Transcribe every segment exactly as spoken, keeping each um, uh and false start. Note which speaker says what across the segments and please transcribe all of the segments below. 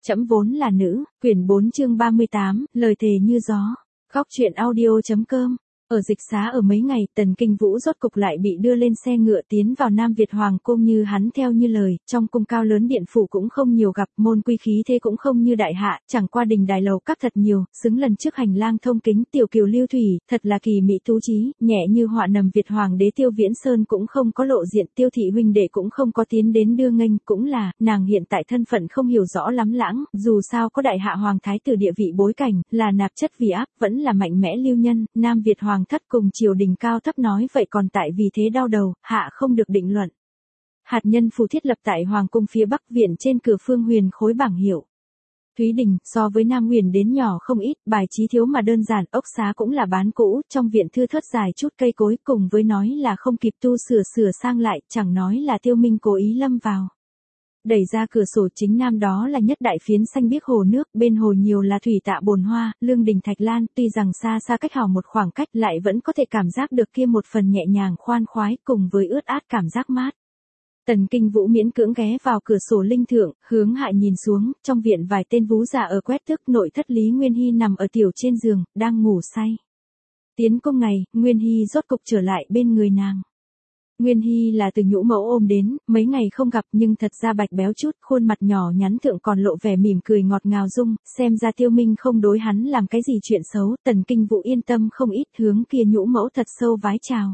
Speaker 1: Trẫm vốn là nữ, quyển bốn chương ba mươi tám, lời thề như gió. Góc truyện audio.com. Ở dịch xá ở mấy ngày, Tần Kinh Vũ rốt cục lại bị đưa lên xe ngựa tiến vào Nam Việt Hoàng cung như hắn theo như lời, trong cung cao lớn điện phủ cũng không nhiều gặp, môn quy khí thế cũng không như đại hạ, chẳng qua đình đài lầu các thật nhiều, xứng lần trước hành lang thông kính tiểu kiều lưu thủy, thật là kỳ mỹ tú trí, nhẹ như họa nầm Việt Hoàng đế Tiêu Viễn Sơn cũng không có lộ diện, Tiêu thị huynh đệ cũng không có tiến đến đưa nghênh, cũng là, nàng hiện tại thân phận không hiểu rõ lắm lãng, dù sao có đại hạ hoàng thái tử địa vị bối cảnh, là nạp chất vì áp, vẫn là mạnh mẽ lưu nhân, Nam Việt Hoàng thất cùng triều đình cao thấp nói vậy còn tại vì thế đau đầu, hạ không được định luận. Hạt nhân phù thiết lập tại Hoàng cung phía Bắc viện trên cửa Phương Huyền khối bảng hiệu. Thúy Đình, so với Nam Huyền đến nhỏ không ít, bài trí thiếu mà đơn giản, ốc xá cũng là bán cũ, trong viện thưa thớt dài chút cây cối, cùng với nói là không kịp tu sửa sửa sang lại, chẳng nói là Tiêu Minh cố ý lâm vào. Đẩy ra cửa sổ chính nam đó là nhất đại phiến xanh biếc hồ nước, bên hồ nhiều là thủy tạ bồn hoa, lương đình thạch lan, tuy rằng xa xa cách hào một khoảng cách lại vẫn có thể cảm giác được kia một phần nhẹ nhàng khoan khoái cùng với ướt át cảm giác mát. Tần Kinh Vũ miễn cưỡng ghé vào cửa sổ linh thượng, hướng hạ nhìn xuống, trong viện vài tên vú già ở quét tước, nội thất Lý Nguyên Hy nằm ở tiểu trên giường, đang ngủ say. Tiến công ngày, Nguyên Hy rốt cục trở lại bên người nàng. Nguyên Hy là từ nhũ mẫu ôm đến, mấy ngày không gặp nhưng thật ra bạch béo chút, khuôn mặt nhỏ nhắn thượng còn lộ vẻ mỉm cười ngọt ngào dung, xem ra Tiêu Minh không đối hắn làm cái gì chuyện xấu, Tần Kinh Vũ yên tâm không ít, hướng kia nhũ mẫu thật sâu vái chào.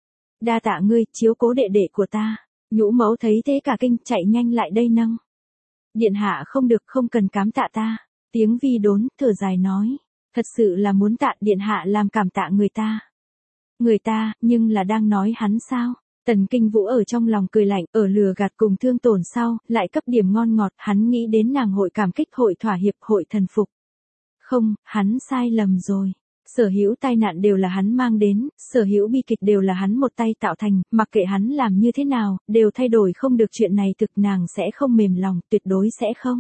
Speaker 1: Đa tạ ngươi, chiếu cố đệ đệ của ta. Nhũ mẫu thấy thế cả kinh, chạy nhanh lại đây nâng. Điện hạ không được, không cần cám tạ ta. Tiếng vi đốn, thở dài nói. Thật sự là muốn tạ điện hạ làm cảm tạ người ta. Người ta, nhưng là đang nói hắn sao? Tần Kinh Vũ ở trong lòng cười lạnh, ở lừa gạt cùng thương tổn sau, lại cấp điểm ngon ngọt, hắn nghĩ đến nàng hội cảm kích, hội thỏa hiệp, hội thần phục. Không, hắn sai lầm rồi. Sở hữu tai nạn đều là hắn mang đến, sở hữu bi kịch đều là hắn một tay tạo thành, mặc kệ hắn làm như thế nào, đều thay đổi không được chuyện này, thực nàng sẽ không mềm lòng, tuyệt đối sẽ không.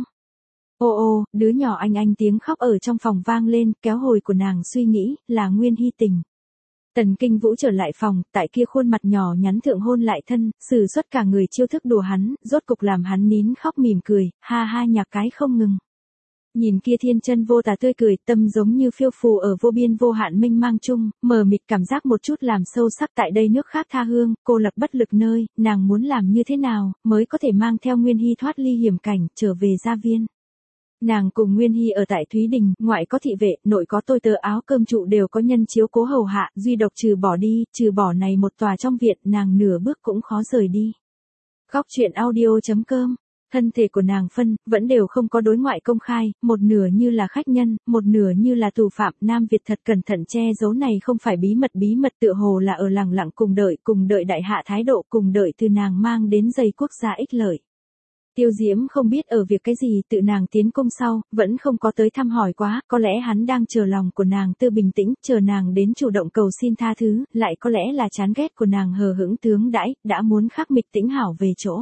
Speaker 1: Ô ô, đứa nhỏ anh anh tiếng khóc ở trong phòng vang lên, kéo hồi của nàng suy nghĩ, là Nguyên Hy tình. Tần Kinh Vũ trở lại phòng, tại kia khuôn mặt nhỏ nhắn thượng hôn lại thân, sử xuất cả người chiêu thức đùa hắn, rốt cục làm hắn nín khóc mỉm cười, ha ha nhạc cái không ngừng. Nhìn kia thiên chân vô tà tươi cười, tâm giống như phiêu phù ở vô biên vô hạn mênh mang chung, mờ mịt cảm giác một chút làm sâu sắc tại đây nước khác tha hương, cô lập bất lực nơi, nàng muốn làm như thế nào, mới có thể mang theo Nguyên Hy thoát ly hiểm cảnh, trở về gia viên. Nàng cùng Nguyên Hy ở tại Thúy Đình, ngoại có thị vệ, nội có tôi tớ áo cơm trụ đều có nhân chiếu cố hầu hạ, duy độc trừ bỏ đi, trừ bỏ này một tòa trong viện, nàng nửa bước cũng khó rời đi. Góc truyện audio.com. Thân thể của nàng phân, vẫn đều không có đối ngoại công khai, một nửa như là khách nhân, một nửa như là tù phạm, Nam Việt thật cẩn thận che giấu này không phải bí mật bí mật tựa hồ là ở lặng lặng cùng đợi, cùng đợi đại hạ thái độ, cùng đợi từ nàng mang đến giây quốc gia ích lợi. Tiêu Diễm không biết ở việc cái gì, tự nàng tiến cung sau, vẫn không có tới thăm hỏi quá, có lẽ hắn đang chờ lòng của nàng tư bình tĩnh, chờ nàng đến chủ động cầu xin tha thứ, lại có lẽ là chán ghét của nàng hờ hững tướng đãi, đã muốn khắc mịch tĩnh hảo về chỗ.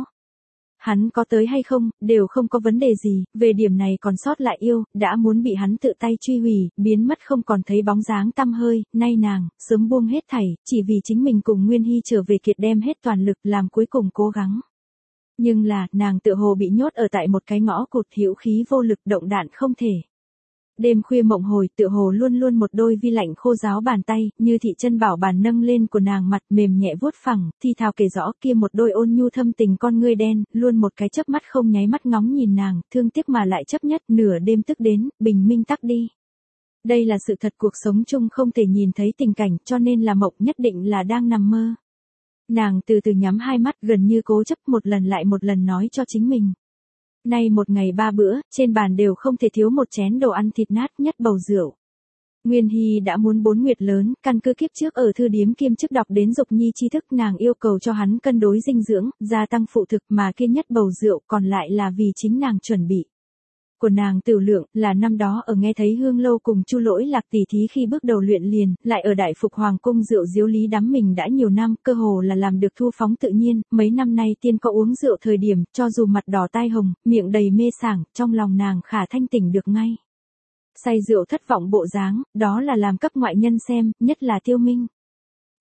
Speaker 1: Hắn có tới hay không, đều không có vấn đề gì, về điểm này còn sót lại yêu, đã muốn bị hắn tự tay truy hủy, biến mất không còn thấy bóng dáng tăm hơi, nay nàng, sớm buông hết thảy, chỉ vì chính mình cùng Nguyên Hy trở về kiệt đem hết toàn lực làm cuối cùng cố gắng. Nhưng là, nàng tựa hồ bị nhốt ở tại một cái ngõ cụt hữu khí vô lực động đạn không thể. Đêm khuya mộng hồi tựa hồ luôn luôn một đôi vi lạnh khô ráo bàn tay, như thị chân bảo bàn nâng lên của nàng mặt mềm nhẹ vuốt phẳng, thi thào kể rõ kia một đôi ôn nhu thâm tình con ngươi đen, luôn một cái chớp mắt không nháy mắt ngóng nhìn nàng, thương tiếc mà lại chấp nhất, nửa đêm tức đến, bình minh tắc đi. Đây là sự thật, cuộc sống chung không thể nhìn thấy tình cảnh, cho nên là mộng nhất định là đang nằm mơ. Nàng từ từ nhắm hai mắt, gần như cố chấp một lần lại một lần nói cho chính mình. Nay một ngày ba bữa, trên bàn đều không thể thiếu một chén đồ ăn thịt nát nhất bầu rượu. Nguyên Hy đã muốn bốn nguyệt lớn, căn cứ kiếp trước ở thư điếm kiêm chức đọc đến dục nhi tri thức, nàng yêu cầu cho hắn cân đối dinh dưỡng, gia tăng phụ thực, mà kia nhất bầu rượu còn lại là vì chính nàng chuẩn bị. Của nàng Tửu Lượng, là năm đó ở nghe thấy Hương Lâu cùng Chu Lỗi Lạc tỷ thí khi bước đầu luyện liền, lại ở Đại Phục Hoàng cung rượu diếu lý đắm mình đã nhiều năm, cơ hồ là làm được thu phóng tự nhiên, mấy năm nay tiên có uống rượu thời điểm, cho dù mặt đỏ tai hồng, miệng đầy mê sảng, trong lòng nàng khả thanh tỉnh được ngay. Say rượu thất vọng bộ dáng, đó là làm cấp ngoại nhân xem, nhất là Tiêu Minh.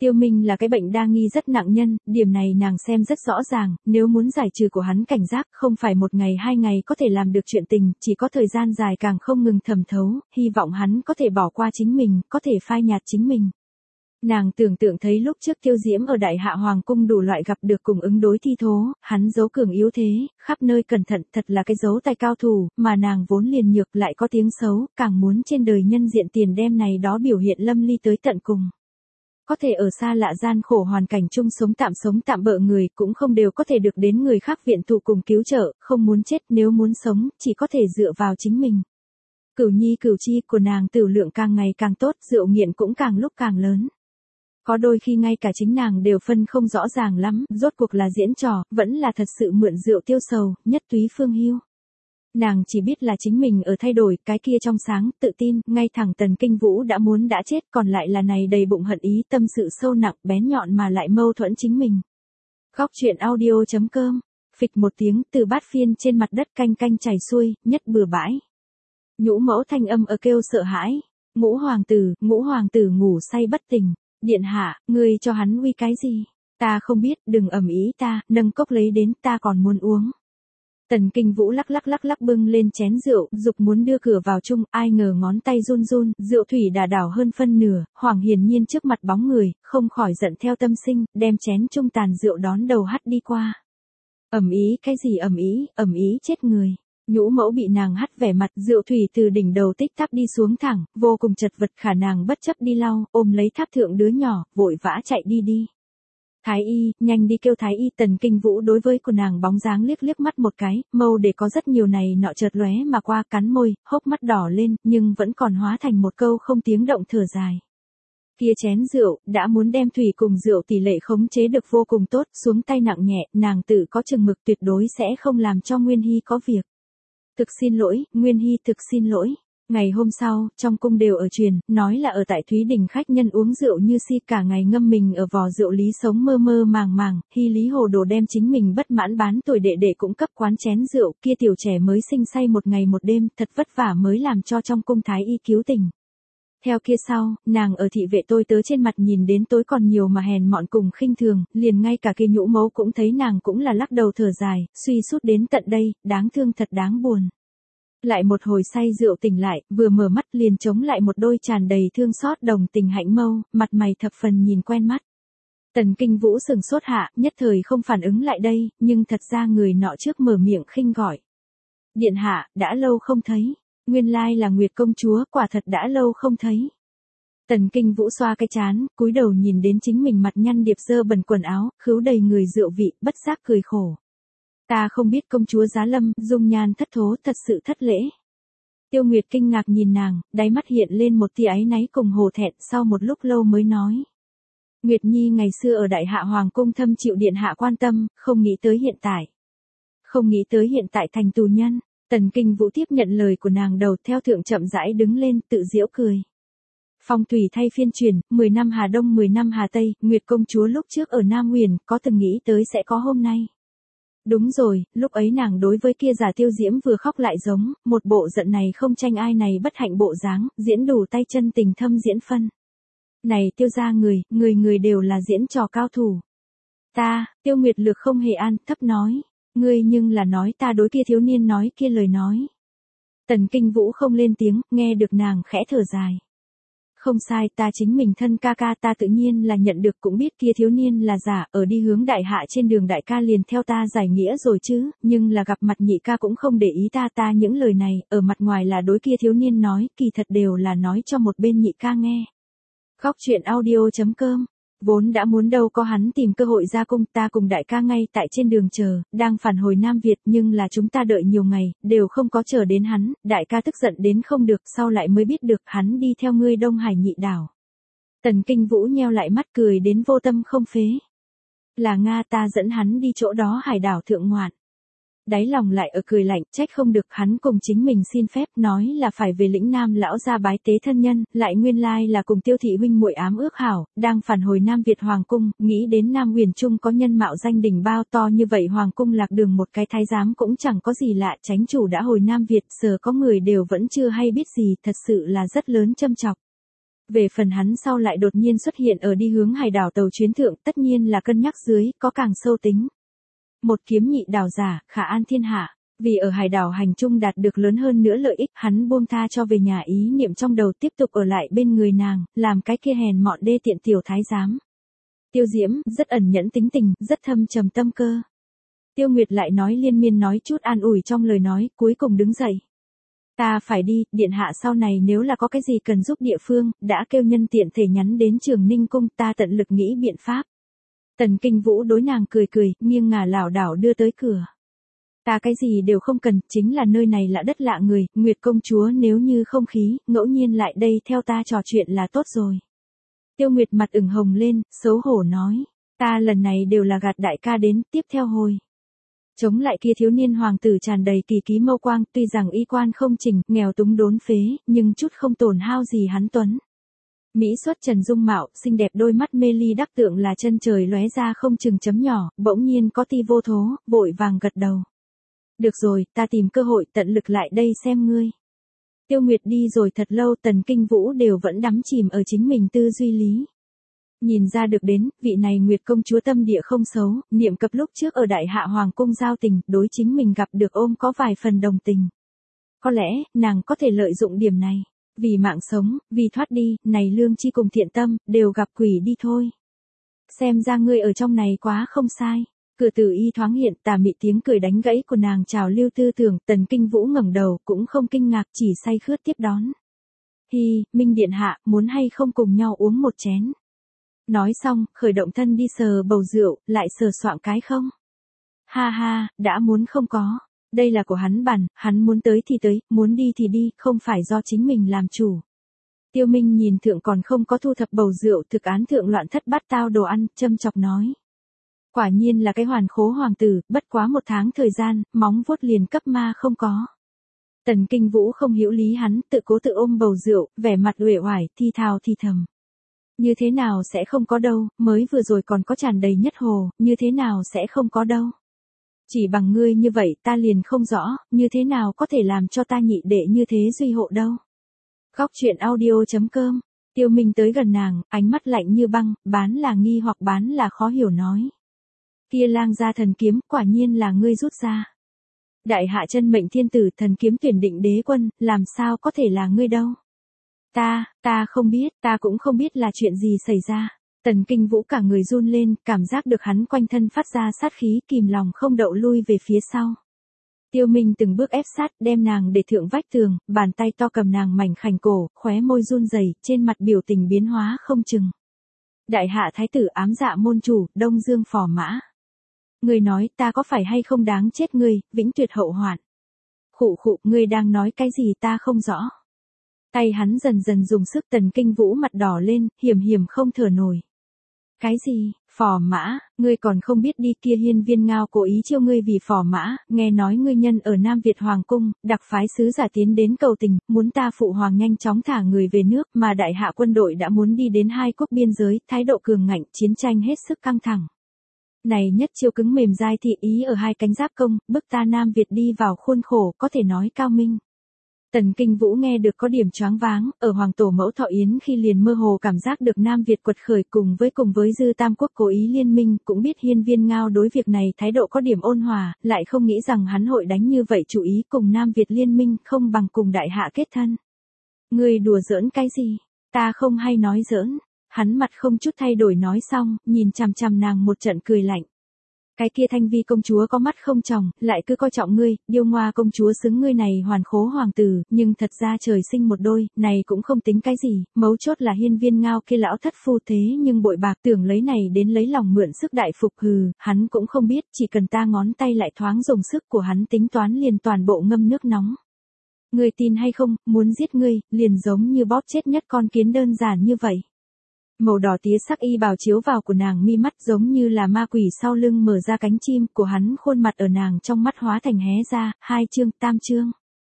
Speaker 1: Tiêu Minh là cái bệnh đa nghi rất nặng nhân, điểm này nàng xem rất rõ ràng, nếu muốn giải trừ của hắn cảnh giác, không phải một ngày hai ngày có thể làm được chuyện tình, chỉ có thời gian dài càng không ngừng thẩm thấu, hy vọng hắn có thể bỏ qua chính mình, có thể phai nhạt chính mình. Nàng tưởng tượng thấy lúc trước Tiêu Diễm ở Đại Hạ Hoàng Cung đủ loại gặp được cùng ứng đối thi thố, hắn giấu cường yếu thế, khắp nơi cẩn thận, thật là cái dấu tay cao thủ, mà nàng vốn liền nhược lại có tiếng xấu, càng muốn trên đời nhân diện tiền đem này đó biểu hiện lâm ly tới tận cùng. Có thể ở xa lạ gian khổ hoàn cảnh chung sống tạm sống tạm bợ người cũng không đều có thể được đến người khác viện thủ cùng cứu trợ, không muốn chết nếu muốn sống, chỉ có thể dựa vào chính mình. Cửu nhi cửu chi của nàng tử lượng càng ngày càng tốt, rượu nghiện cũng càng lúc càng lớn. Có đôi khi ngay cả chính nàng đều phân không rõ ràng lắm, rốt cuộc là diễn trò, vẫn là thật sự mượn rượu tiêu sầu, nhất túy phương hưu. Nàng chỉ biết là chính mình ở thay đổi, cái kia trong sáng, tự tin, ngay thẳng Tần Kinh Vũ đã muốn đã chết, còn lại là này đầy bụng hận ý, tâm sự sâu nặng, bén nhọn mà lại mâu thuẫn chính mình. Góc truyện audio chấm com, phịch một tiếng, từ bát phiên trên mặt đất canh canh chảy xuôi, nhất bừa bãi. Nhũ mẫu thanh âm ở kêu sợ hãi, Ngũ hoàng tử, Ngũ hoàng tử ngủ say bất tỉnh, điện hạ, ngươi cho hắn uy cái gì? Ta không biết, đừng ầm ĩ ta, nâng cốc lấy đến, ta còn muốn uống. Tần Kinh Vũ lắc lắc lắc lắc bưng lên chén rượu, dục muốn đưa cửa vào chung, ai ngờ ngón tay run run, rượu thủy đà đảo hơn phân nửa, Hoàng Hiển Nhiên trước mặt bóng người, không khỏi giận theo tâm sinh, đem chén chung tàn rượu đón đầu hắt đi qua. Ầm ĩ cái gì ầm ĩ, ầm ĩ chết người. Nhũ mẫu bị nàng hắt vẻ mặt, rượu thủy từ đỉnh đầu tích tắc đi xuống thẳng, vô cùng chật vật, khả nàng bất chấp đi lau, ôm lấy tháp thượng đứa nhỏ, vội vã chạy đi đi. Thái y, nhanh đi kêu Thái y. Tần Kinh Vũ đối với của nàng bóng dáng liếc liếc mắt một cái, mâu để có rất nhiều này nọ chợt lóe mà qua, cắn môi, hốc mắt đỏ lên, nhưng vẫn còn hóa thành một câu không tiếng động thở dài. Kia chén rượu, đã muốn đem thủy cùng rượu tỷ lệ khống chế được vô cùng tốt, xuống tay nặng nhẹ, nàng tự có chừng mực tuyệt đối sẽ không làm cho Nguyên Hy có việc. Thực xin lỗi, Nguyên Hy thực xin lỗi. Ngày hôm sau, trong cung đều ở truyền, nói là ở tại Thúy Đình khách nhân uống rượu như si cả ngày ngâm mình ở vò rượu lý sống mơ mơ màng màng, Hy Lý hồ đồ đem chính mình bất mãn bán tuổi đệ đệ cũng cấp quán chén rượu, kia tiểu trẻ mới sinh say một ngày một đêm, thật vất vả mới làm cho trong cung thái y cứu tình. Theo kia sau, nàng ở thị vệ tôi tớ trên mặt nhìn đến tối còn nhiều mà hèn mọn cùng khinh thường, liền ngay cả kia nhũ mẫu cũng thấy nàng cũng là lắc đầu thở dài, suy sút đến tận đây, đáng thương thật đáng buồn. Lại một hồi say rượu tỉnh lại, vừa mở mắt liền chống lại một đôi tràn đầy thương xót đồng tình hạnh mâu, mặt mày thập phần nhìn quen mắt. Tần Kinh Vũ sừng sốt hạ, nhất thời không phản ứng lại đây, nhưng thật ra người nọ trước mở miệng khinh gọi. Điện hạ, đã lâu không thấy. Nguyên lai là Nguyệt công chúa, quả thật đã lâu không thấy. Tần Kinh Vũ xoa cái chán, cúi đầu nhìn đến chính mình mặt nhăn điệp dơ bẩn quần áo, khứu đầy người rượu vị, bất giác cười khổ. Ta không biết công chúa giá lâm, dung nhan thất thố, thật sự thất lễ. Tiêu Nguyệt kinh ngạc nhìn nàng, đáy mắt hiện lên một tia áy náy cùng hổ thẹn, sau một lúc lâu mới nói. Nguyệt Nhi ngày xưa ở Đại Hạ Hoàng Cung thâm chịu điện hạ quan tâm, không nghĩ tới hiện tại. Không nghĩ tới hiện tại thành tù nhân. Tần Kinh Vũ tiếp nhận lời của nàng đầu, theo thượng chậm rãi đứng lên, tự giễu cười. Phong thủy thay phiên truyền, mười năm Hà Đông mười năm Hà Tây, Nguyệt công chúa lúc trước ở Nam Huyền, có từng nghĩ tới sẽ có hôm nay. Đúng rồi, lúc ấy nàng đối với kia giả Tiêu Diễm vừa khóc lại giống, một bộ giận này không tranh ai này bất hạnh bộ dáng, diễn đủ tay chân tình thâm diễn phân. Này Tiêu gia người, người người đều là diễn trò cao thủ. Ta, Tiêu Nguyệt Lược không hề an, thấp nói. Ngươi nhưng là nói ta đối kia thiếu niên nói kia lời nói. Tần Kinh Vũ không lên tiếng, nghe được nàng khẽ thở dài. Không sai, ta chính mình thân ca ca, ta tự nhiên là nhận được, cũng biết kia thiếu niên là giả, ở đi hướng đại hạ trên đường đại ca liền theo ta giải nghĩa rồi chứ, nhưng là gặp mặt nhị ca cũng không để ý ta ta những lời này, ở mặt ngoài là đối kia thiếu niên nói, kỳ thật đều là nói cho một bên nhị ca nghe. Góc truyện audio chấm com. Vốn đã muốn đâu có hắn tìm cơ hội ra cung, ta cùng đại ca ngay tại trên đường chờ, đang phản hồi Nam Việt, nhưng là chúng ta đợi nhiều ngày, đều không có chờ đến hắn, đại ca tức giận đến không được, sau lại mới biết được hắn đi theo ngươi Đông Hải nhị đảo. Tần Kinh Vũ nheo lại mắt cười đến vô tâm không phế. Là Nga, ta dẫn hắn đi chỗ đó hải đảo thượng ngoạn. Đáy lòng lại ở cười lạnh, trách không được, hắn cùng chính mình xin phép, nói là phải về lĩnh Nam lão gia bái tế thân nhân, lại nguyên lai là cùng Tiêu thị huynh muội ám ước hảo, đang phản hồi Nam Việt Hoàng Cung, nghĩ đến Nam Huyền Trung có nhân mạo danh đỉnh bao to như vậy, Hoàng Cung lạc đường một cái thái giám cũng chẳng có gì lạ, chánh chủ đã hồi Nam Việt, giờ có người đều vẫn chưa hay biết gì, thật sự là rất lớn châm chọc. Về phần hắn sau lại đột nhiên xuất hiện ở đi hướng hải đảo tàu chuyến thượng, tất nhiên là cân nhắc dưới, có càng sâu tính. Một kiếm nhị đảo giả, khả an thiên hạ. Vì ở hải đảo hành trung đạt được lớn hơn nữa lợi ích, hắn buông tha cho về nhà ý niệm trong đầu tiếp tục ở lại bên người nàng, làm cái kia hèn mọn đê tiện tiểu thái giám. Tiêu Diễm, rất ẩn nhẫn tính tình, rất thâm trầm tâm cơ. Tiêu Nguyệt lại nói liên miên nói chút an ủi trong lời nói, cuối cùng đứng dậy. Ta phải đi, điện hạ sau này nếu là có cái gì cần giúp địa phương, đã kêu nhân tiện thể nhắn đến Trường Ninh cung, ta tận lực nghĩ biện pháp. Tần Kinh Vũ đối nàng cười cười, nghiêng ngả lảo đảo đưa tới cửa. Ta cái gì đều không cần, chính là nơi này là đất lạ người, Nguyệt công chúa nếu như không khí, ngẫu nhiên lại đây theo ta trò chuyện là tốt rồi. Tiêu Nguyệt mặt ửng hồng lên, xấu hổ nói, ta lần này đều là gạt đại ca đến, tiếp theo hồi. Chống lại kia thiếu niên hoàng tử tràn đầy kỳ ký mâu quang, tuy rằng y quan không chỉnh, nghèo túng đốn phế, nhưng chút không tổn hao gì hắn tuấn. Mỹ xuất trần dung mạo, xinh đẹp đôi mắt mê ly đắc tượng là chân trời lóe ra không chừng chấm nhỏ, bỗng nhiên có ti vô thố, vội vàng gật đầu. Được rồi, ta tìm cơ hội tận lực lại đây xem ngươi. Tiêu Nguyệt đi rồi thật lâu, Tần Kinh Vũ đều vẫn đắm chìm ở chính mình tư duy lý. Nhìn ra được đến, vị này Nguyệt công chúa tâm địa không xấu, niệm cập lúc trước ở Đại Hạ Hoàng cung giao tình, đối chính mình gặp được ôm có vài phần đồng tình. Có lẽ, nàng có thể lợi dụng điểm này. Vì mạng sống, vì thoát đi, này lương chi cùng thiện tâm, đều gặp quỷ đi thôi. Xem ra ngươi ở trong này quá không sai. Cửa tử y thoáng hiện, tà mị tiếng cười đánh gãy của nàng chào lưu tư tưởng, Tần Kinh Vũ ngẩng đầu, cũng không kinh ngạc, chỉ say khướt tiếp đón. Hi, Minh điện hạ, muốn hay không cùng nhau uống một chén. Nói xong, khởi động thân đi sờ bầu rượu, lại sờ soạng cái không. Ha ha, đã muốn không có. Đây là của hắn bản, hắn muốn tới thì tới, muốn đi thì đi, không phải do chính mình làm chủ. Tiêu Minh nhìn thượng còn không có thu thập bầu rượu, thực án thượng loạn thất bát tao đồ ăn, châm chọc nói. Quả nhiên là cái hoàn khố hoàng tử, bất quá một tháng thời gian, móng vuốt liền cấp ma không có. Tần Kinh Vũ không hiểu lý hắn, tự cố tự ôm bầu rượu, vẻ mặt uể oải, thi thào thi thầm. Như thế nào sẽ không có đâu, mới vừa rồi còn có tràn đầy nhất hồ, như thế nào sẽ không có đâu. Chỉ bằng ngươi như vậy ta liền không rõ, như thế nào có thể làm cho ta nhị đệ như thế duy hộ đâu. Góc truyện audio chấm com, Tiêu Minh tới gần nàng, ánh mắt lạnh như băng, bán là nghi hoặc bán là khó hiểu nói. Kia lang gia thần kiếm, quả nhiên là ngươi rút ra. Đại hạ chân mệnh thiên tử thần kiếm tuyển định đế quân, làm sao có thể là ngươi đâu. Ta, ta không biết, ta cũng không biết là chuyện gì xảy ra. Tần Kinh Vũ cả người run lên, cảm giác được hắn quanh thân phát ra sát khí, kìm lòng không đậu lui về phía sau. Tiêu Minh từng bước ép sát, đem nàng để thượng vách tường, bàn tay to cầm nàng mảnh khảnh cổ, khóe môi run rẩy, trên mặt biểu tình biến hóa không chừng. Đại hạ thái tử ám dạ môn chủ, Đông Dương phò mã. Ngươi nói ta có phải hay không đáng chết ngươi, vĩnh tuyệt hậu hoạn. Khụ khụ, ngươi đang nói cái gì ta không rõ. Tay hắn dần dần dùng sức, Tần Kinh Vũ mặt đỏ lên, hiểm hiểm không thở nổi. Cái gì, phò mã, ngươi còn không biết đi, kia Hiên Viên Ngao cố ý chiêu ngươi vì phò mã, nghe nói ngươi nhân ở Nam Việt Hoàng cung, đặc phái sứ giả tiến đến cầu tình, muốn ta phụ hoàng nhanh chóng thả người về nước, mà đại hạ quân đội đã muốn đi đến hai quốc biên giới, thái độ cường ngạnh, chiến tranh hết sức căng thẳng. Này nhất chiêu cứng mềm dai thị ý ở hai cánh giáp công, bức ta Nam Việt đi vào khuôn khổ, có thể nói cao minh. Tần Kinh Vũ nghe được có điểm choáng váng, ở Hoàng Tổ Mẫu Thọ Yến khi liền mơ hồ cảm giác được Nam Việt quật khởi cùng với cùng với Dư Tam Quốc cố ý liên minh, cũng biết Hiên Viên Ngao đối việc này thái độ có điểm ôn hòa, lại không nghĩ rằng hắn hội đánh như vậy chủ ý cùng Nam Việt liên minh không bằng cùng đại hạ kết thân. Ngươi đùa giỡn cái gì? Ta không hay nói giỡn. Hắn mặt không chút thay đổi nói xong, nhìn chằm chằm nàng một trận cười lạnh. Cái kia Thanh Vi công chúa có mắt không tròng, lại cứ coi trọng ngươi, Điêu Ngoa công chúa xứng ngươi này hoàn khố hoàng tử, nhưng thật ra trời sinh một đôi, này cũng không tính cái gì, mấu chốt là Hiên Viên Ngao kia lão thất phu thế nhưng bội bạc tưởng lấy này đến lấy lòng mượn sức đại phục hừ, hắn cũng không biết, chỉ cần ta ngón tay lại thoáng dùng sức của hắn tính toán liền toàn bộ ngâm nước nóng. Ngươi tin hay không, muốn giết ngươi, liền giống như bóp chết nhất con kiến đơn giản như vậy. Màu đỏ tía sắc y bào chiếu vào của nàng mi mắt giống như là ma quỷ sau lưng mở ra cánh chim, của hắn khuôn mặt ở nàng trong mắt hóa thành hé ra, hai chương, tam chương.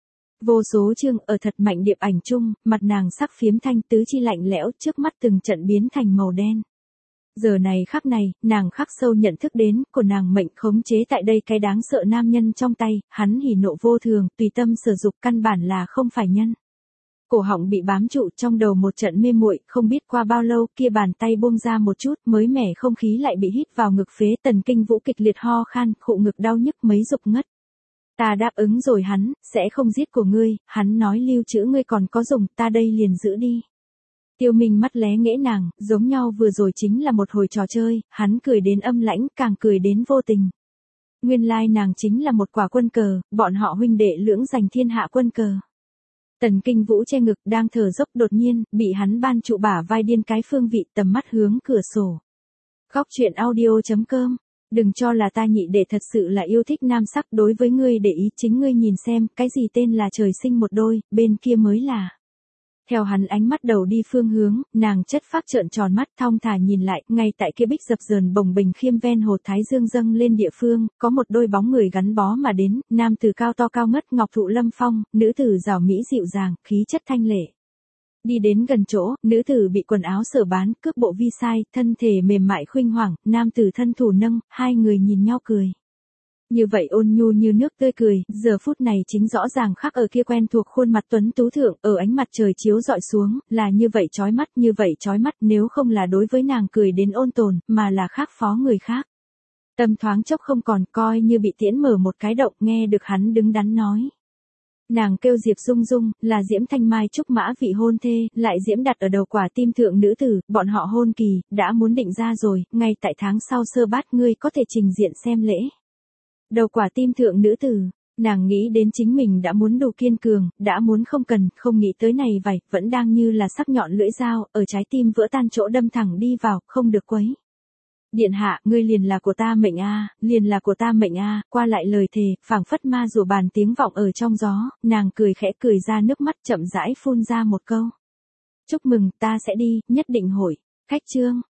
Speaker 1: Vô số chương ở thật mạnh điệp ảnh chung, mặt nàng sắc phiếm thanh tứ chi lạnh lẽo, trước mắt từng trận biến thành màu đen. Giờ này khắc này, nàng khắc sâu nhận thức đến, của nàng mệnh khống chế tại đây cái đáng sợ nam nhân trong tay, hắn hỉ nộ vô thường, tùy tâm sử dụng căn bản là không phải nhân. Cổ họng bị bám trụ, trong đầu một trận mê muội, không biết qua bao lâu, kia bàn tay buông ra một chút, mới mẻ không khí lại bị hít vào ngực phế, Tần Kinh Vũ kịch liệt ho khan, khụ ngực đau nhức mấy dục ngất. Ta đáp ứng rồi hắn, sẽ không giết của ngươi, hắn nói lưu trữ ngươi còn có dùng, ta đây liền giữ đi. Tiêu Minh mắt lé nghễ nàng, giống nhau vừa rồi chính là một hồi trò chơi, hắn cười đến âm lãnh, càng cười đến vô tình. Nguyên lai nàng chính là một quả quân cờ, bọn họ huynh đệ lưỡng giành thiên hạ quân cờ. Tần Kinh Vũ che ngực đang thở dốc đột nhiên, bị hắn ban trụ bả vai điên cái phương vị tầm mắt hướng cửa sổ. Góc truyện audio chấm com. Đừng cho là ta nhị đệ thật sự là yêu thích nam sắc, đối với ngươi để ý chính ngươi nhìn xem, cái gì tên là trời sinh một đôi, bên kia mới là. Theo hắn ánh mắt đầu đi phương hướng, nàng chất phác trợn tròn mắt thong thả nhìn lại, ngay tại kia bích dập dờn bồng bềnh khiêm ven hồ Thái Dương dâng lên địa phương, có một đôi bóng người gắn bó mà đến, nam tử cao to cao ngất ngọc thụ lâm phong, nữ tử rảo mỹ dịu dàng, khí chất thanh lệ. Đi đến gần chỗ, nữ tử bị quần áo sở bán, cướp bộ vi sai, thân thể mềm mại khuynh hoảng, nam tử thân thủ nâng, hai người nhìn nhau cười. Như vậy ôn nhu như nước tươi cười, giờ phút này chính rõ ràng khắc ở kia quen thuộc khuôn mặt tuấn tú thượng, ở ánh mặt trời chiếu dọi xuống, là như vậy chói mắt, như vậy chói mắt, nếu không là đối với nàng cười đến ôn tồn, mà là khác phó người khác. Tâm thoáng chốc không còn, coi như bị tiễn mở một cái động, nghe được hắn đứng đắn nói. Nàng kêu Diệp Dung Dung, là Diễm Thanh Mai trúc mã vị hôn thê, lại Diễm đặt ở đầu quả tim thượng nữ tử, bọn họ hôn kỳ, đã muốn định ra rồi, ngay tại tháng sau sơ bát ngươi có thể trình diện xem lễ. Đầu quả tim thượng nữ tử, nàng nghĩ đến chính mình đã muốn đủ kiên cường, đã muốn không cần, không nghĩ tới này vài, vẫn đang như là sắc nhọn lưỡi dao, ở trái tim vỡ tan chỗ đâm thẳng đi vào, không được quấy. Điện hạ, ngươi liền là của ta mệnh a, liền là của ta mệnh a, qua lại lời thề, phảng phất ma rùa bàn tiếng vọng ở trong gió, nàng cười khẽ cười ra nước mắt chậm rãi phun ra một câu. Chúc mừng, ta sẽ đi, nhất định hội. Khách chương.